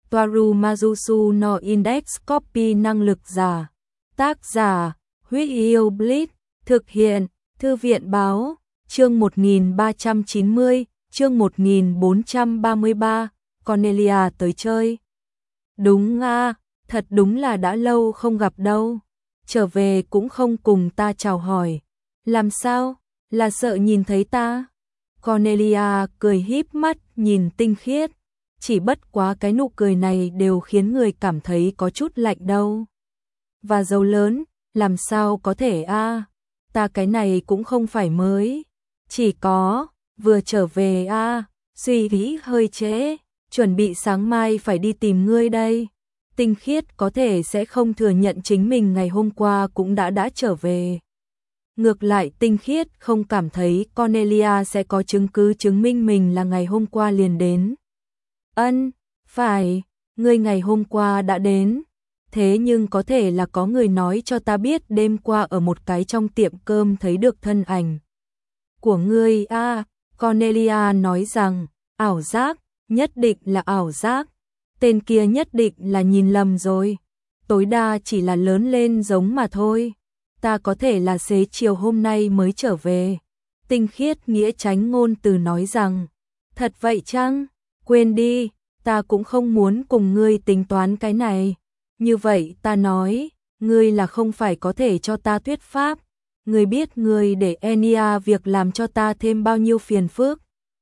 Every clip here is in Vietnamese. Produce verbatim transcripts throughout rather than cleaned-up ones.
Toaru Majusu no Index Copy năng lực giả. Tác giả, Huyết Yêu Blitz, thực hiện, Thư viện báo, chương một nghìn ba trăm chín mươi, chương một nghìn bốn trăm ba mươi ba, Cornelia tới chơi. Đúng a, thật đúng là đã lâu không gặp đâu. Trở về cũng không cùng ta chào hỏi. Làm sao? Là sợ nhìn thấy ta? Cornelia cười híp mắt nhìn Tinh Khiết. Chỉ bất quá cái nụ cười này đều khiến người cảm thấy có chút lạnh đâu. Và dâu lớn, làm sao có thể a? Ta cái này cũng không phải mới. Chỉ có, vừa trở về a, suy nghĩ hơi trễ, chuẩn bị sáng mai phải đi tìm ngươi đây. Tinh Khiết có thể sẽ không thừa nhận chính mình ngày hôm qua cũng đã đã trở về. Ngược lại Tinh Khiết không cảm thấy Cornelia sẽ có chứng cứ chứng minh mình là ngày hôm qua liền đến. Ân, phải, ngươi ngày hôm qua đã đến. Thế nhưng có thể là có người nói cho ta biết đêm qua ở một cái trong tiệm cơm thấy được thân ảnh của ngươi a. À, Cornelia nói rằng, ảo giác, nhất định là ảo giác. Tên kia nhất định là nhìn lầm rồi. Tối đa chỉ là lớn lên giống mà thôi. Ta có thể là xế chiều hôm nay mới trở về. Tinh Khiết nghĩa tránh ngôn từ nói rằng, thật vậy chăng? Quên đi, ta cũng không muốn cùng ngươi tính toán cái này. Như vậy ta nói, ngươi là không phải có thể cho ta thuyết pháp. Ngươi biết ngươi để Enya việc làm cho ta thêm bao nhiêu phiền phức?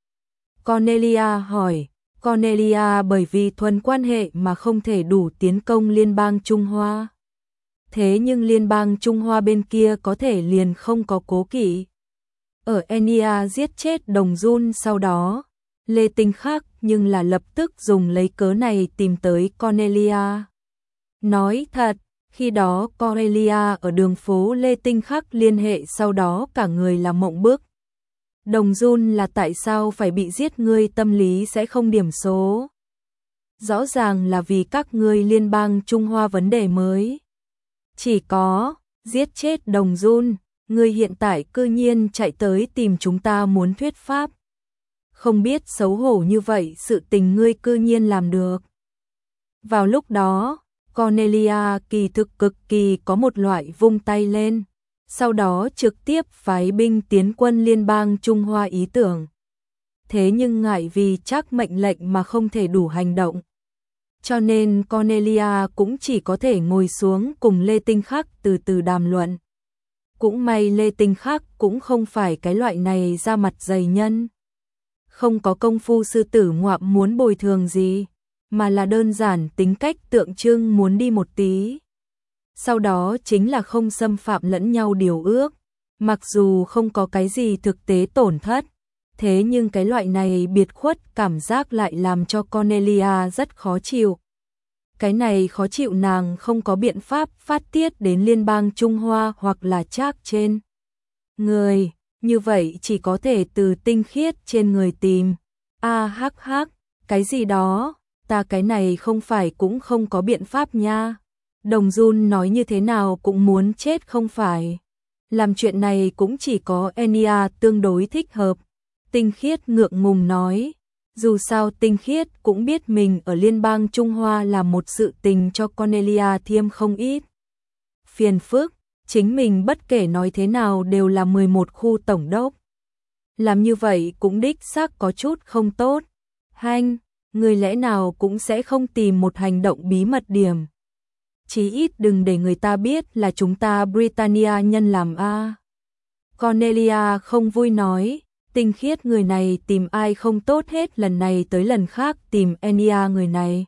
Cornelia hỏi. Cornelia bởi vì thuần quan hệ mà không thể đủ tiến công Liên bang Trung Hoa. Thế nhưng Liên bang Trung Hoa bên kia có thể liền không có cố kỵ. Ở Enya giết chết Đồng Jun sau đó, Lê Tinh Khắc nhưng là lập tức dùng lấy cớ này tìm tới Cornelia. Nói thật, khi đó Cornelia ở đường phố Lê Tinh Khắc liên hệ sau đó cả người là mộng bức. Đồng Jun là tại sao phải bị giết, ngươi tâm lý sẽ không điểm số. Rõ ràng là vì các ngươi Liên bang Trung Hoa vấn đề mới. Chỉ có, giết chết Đồng Jun, ngươi hiện tại cư nhiên chạy tới tìm chúng ta muốn thuyết pháp. Không biết xấu hổ như vậy sự tình ngươi cư nhiên làm được. Vào lúc đó, Cornelia kỳ thực cực kỳ có một loại vung tay lên. Sau đó trực tiếp phái binh tiến quân Liên bang Trung Hoa ý tưởng. Thế nhưng ngại vì chắc mệnh lệnh mà không thể đủ hành động. Cho nên Cornelia cũng chỉ có thể ngồi xuống cùng Lê Tinh Khắc từ từ đàm luận. Cũng may Lê Tinh Khắc cũng không phải cái loại này ra mặt dày nhân. Không có công phu sư tử ngoạm muốn bồi thường gì, mà là đơn giản tính cách tượng trưng muốn đi một tí. Sau đó chính là không xâm phạm lẫn nhau điều ước, mặc dù không có cái gì thực tế tổn thất, thế nhưng cái loại này biệt khuất cảm giác lại làm cho Cornelia rất khó chịu. Cái này khó chịu nàng không có biện pháp phát tiết đến Liên bang Trung Hoa hoặc là Trác trên người, như vậy chỉ có thể từ Tinh Khiết trên người tìm. A hắc hắc, cái gì đó, ta cái này không phải cũng không có biện pháp nha. Đồng Jun nói như thế nào cũng muốn chết không phải. Làm chuyện này cũng chỉ có Enya tương đối thích hợp. Tinh Khiết ngượng ngùng nói. Dù sao Tinh Khiết cũng biết mình ở Liên bang Trung Hoa là một sự tình cho Cornelia thêm không ít phiền phức. Chính mình bất kể nói thế nào đều là mười một khu tổng đốc. Làm như vậy cũng đích xác có chút không tốt. Hanh, người lẽ nào cũng sẽ không tìm một hành động bí mật điểm. Chí ít đừng để người ta biết là chúng ta Britannia nhân làm a. Cornelia không vui nói, Tinh Khiết người này tìm ai không tốt hết, lần này tới lần khác tìm Enya người này.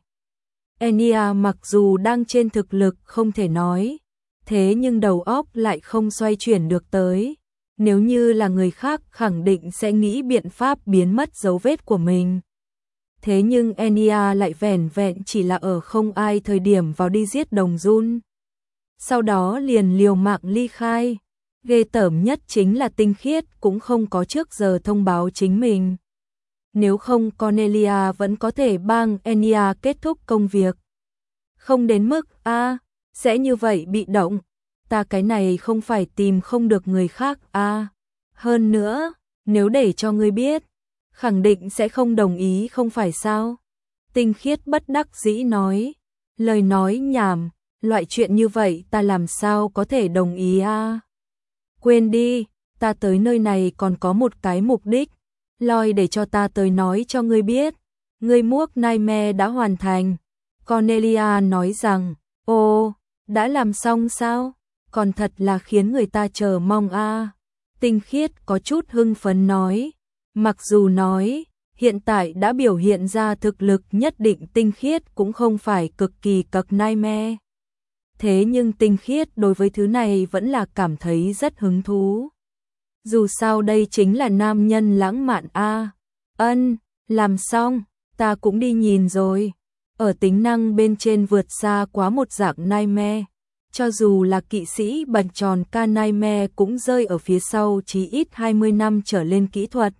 Enya mặc dù đang trên thực lực không thể nói, thế nhưng đầu óc lại không xoay chuyển được tới. Nếu như là người khác khẳng định sẽ nghĩ biện pháp biến mất dấu vết của mình. Thế nhưng Enya lại vẻn vẹn chỉ là ở không ai thời điểm vào đi giết Đồng Jun. Sau đó liền liều mạng ly khai. Ghê tởm nhất chính là Tinh Khiết cũng không có trước giờ thông báo chính mình. Nếu không Cornelia vẫn có thể bang Enya kết thúc công việc. Không đến mức a à, sẽ như vậy bị động. Ta cái này không phải tìm không được người khác a à. Hơn nữa, nếu để cho ngươi biết, khẳng định sẽ không đồng ý không phải sao? Tinh Khiết bất đắc dĩ nói, lời nói nhảm, loại chuyện như vậy ta làm sao có thể đồng ý a? Quên đi, ta tới nơi này còn có một cái mục đích, Loi để cho ta tới nói cho ngươi biết, ngươi Muốc Nightmare đã hoàn thành. Cornelia nói rằng, ồ, đã làm xong sao? Còn thật là khiến người ta chờ mong a. Tinh Khiết có chút hưng phấn nói, mặc dù nói, hiện tại đã biểu hiện ra thực lực nhất định Tinh Khiết cũng không phải cực kỳ cậc Nightmare. Thế nhưng Tinh Khiết đối với thứ này vẫn là cảm thấy rất hứng thú. Dù sao đây chính là nam nhân lãng mạn a. Ân, làm xong, ta cũng đi nhìn rồi. Ở tính năng bên trên vượt xa quá một dạng Nightmare. Cho dù là kỵ sĩ bạch tròn ca Nightmare cũng rơi ở phía sau chí ít hai mươi năm trở lên kỹ thuật.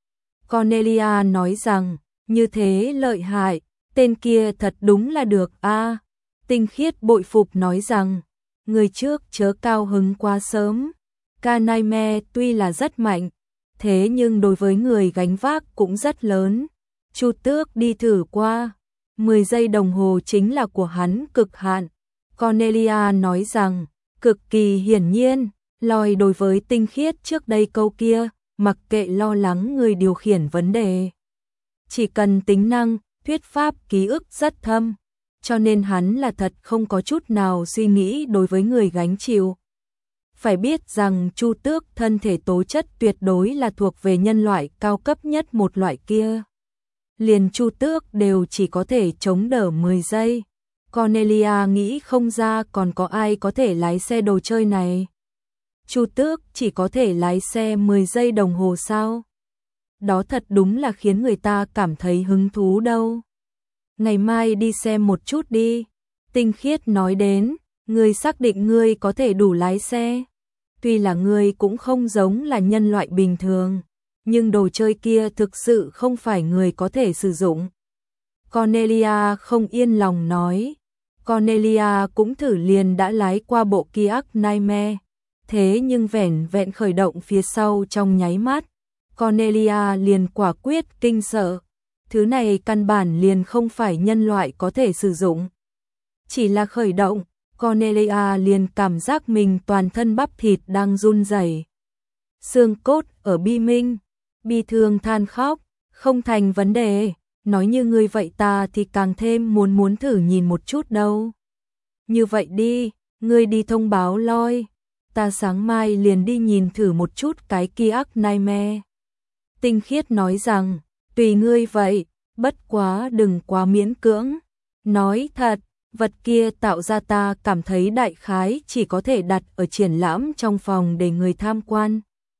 Cornelia nói rằng, như thế lợi hại, tên kia thật đúng là được a. Tinh Khiết bội phục nói rằng, người trước chớ cao hứng quá sớm. Ca Nightmare tuy là rất mạnh, thế nhưng đối với người gánh vác cũng rất lớn. Chu Tước đi thử qua, mười giây đồng hồ chính là của hắn cực hạn. Cornelia nói rằng, cực kỳ hiển nhiên, Loi đối với Tinh Khiết trước đây câu kia, mặc kệ lo lắng người điều khiển vấn đề. Chỉ cần tính năng, thuyết pháp ký ức rất thâm, cho nên hắn là thật không có chút nào suy nghĩ đối với người gánh chịu. Phải biết rằng Chu Tước thân thể tố chất tuyệt đối là thuộc về nhân loại cao cấp nhất một loại kia. Liền Chu Tước đều chỉ có thể chống đỡ mười giây. Cornelia nghĩ không ra còn có ai có thể lái xe đồ chơi này. Chu Tước chỉ có thể lái xe mười giây đồng hồ sao? Đó thật đúng là khiến người ta cảm thấy hứng thú đâu. Ngày mai đi xem một chút đi. Tinh Khiết nói đến, ngươi xác định ngươi có thể đủ lái xe. Tuy là ngươi cũng không giống là nhân loại bình thường, nhưng đồ chơi kia thực sự không phải người có thể sử dụng. Cornelia không yên lòng nói. Cornelia cũng thử liền đã lái qua bộ Kia Nightmare, thế nhưng vẻn vẹn khởi động phía sau trong nháy mắt, Cornelia liền quả quyết kinh sợ. Thứ này căn bản liền không phải nhân loại có thể sử dụng. Chỉ là khởi động, Cornelia liền cảm giác mình toàn thân bắp thịt đang run rẩy. Xương cốt ở bi minh, bi thương than khóc, không thành vấn đề. Nói như ngươi vậy ta thì càng thêm muốn muốn thử nhìn một chút đâu. Như vậy đi, ngươi đi thông báo Loi, ta sáng mai liền đi nhìn thử một chút cái Kia Nightmare. Tinh Khiết nói rằng, tùy ngươi vậy, bất quá đừng quá miễn cưỡng. Nói thật, vật kia tạo ra ta cảm thấy đại khái chỉ có thể đặt ở triển lãm trong phòng để người tham quan.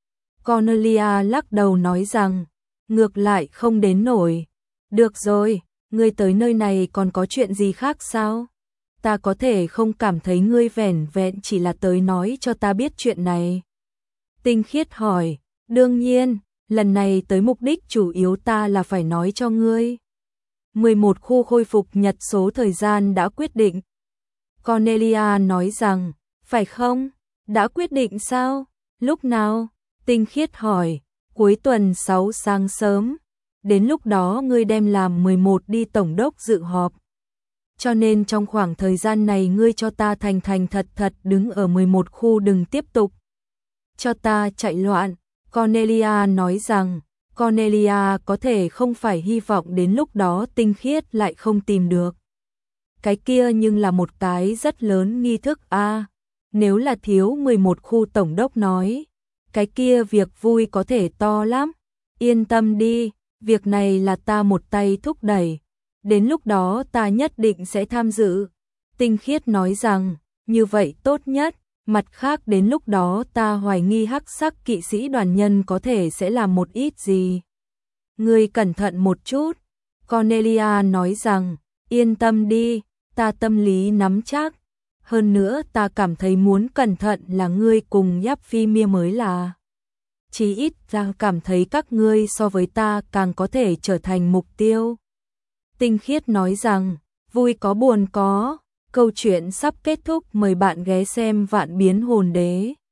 Cornelia lắc đầu nói rằng, ngược lại không đến nổi. Được rồi, ngươi tới nơi này còn có chuyện gì khác sao? Ta có thể không cảm thấy ngươi vẻn vẹn chỉ là tới nói cho ta biết chuyện này. Tinh Khiết hỏi, đương nhiên, lần này tới mục đích chủ yếu ta là phải nói cho ngươi. mười một khu khôi phục nhật số thời gian đã quyết định. Cornelia nói rằng, phải không? Đã quyết định sao? Lúc nào? Tinh Khiết hỏi, cuối tuần sáu sáng sớm. Đến lúc đó ngươi đem làm mười một đi tổng đốc dự họp. Cho nên trong khoảng thời gian này ngươi cho ta thành thành thật thật đứng ở mười một khu đừng tiếp tục cho ta chạy loạn. Cornelia nói rằng, Cornelia có thể không phải hy vọng đến lúc đó Tinh Khiết lại không tìm được. Cái kia nhưng là một cái rất lớn nghi thức a. Nếu là thiếu mười một khu tổng đốc nói, cái kia việc vui có thể to lắm. Yên tâm đi, việc này là ta một tay thúc đẩy. Đến lúc đó ta nhất định sẽ tham dự. Tinh Khiết nói rằng, như vậy tốt nhất. Mặt khác đến lúc đó ta hoài nghi hắc sắc kỵ sĩ đoàn nhân có thể sẽ làm một ít gì. Ngươi cẩn thận một chút. Cornelia nói rằng, yên tâm đi, ta tâm lý nắm chắc. Hơn nữa ta cảm thấy muốn cẩn thận là ngươi cùng Giáp Phi Mia mới là. Chỉ ít ta cảm thấy các ngươi so với ta càng có thể trở thành mục tiêu. Tinh Khiết nói rằng, vui có buồn có. Câu chuyện sắp kết thúc, mời bạn ghé xem Vạn Biến Hồn Đế.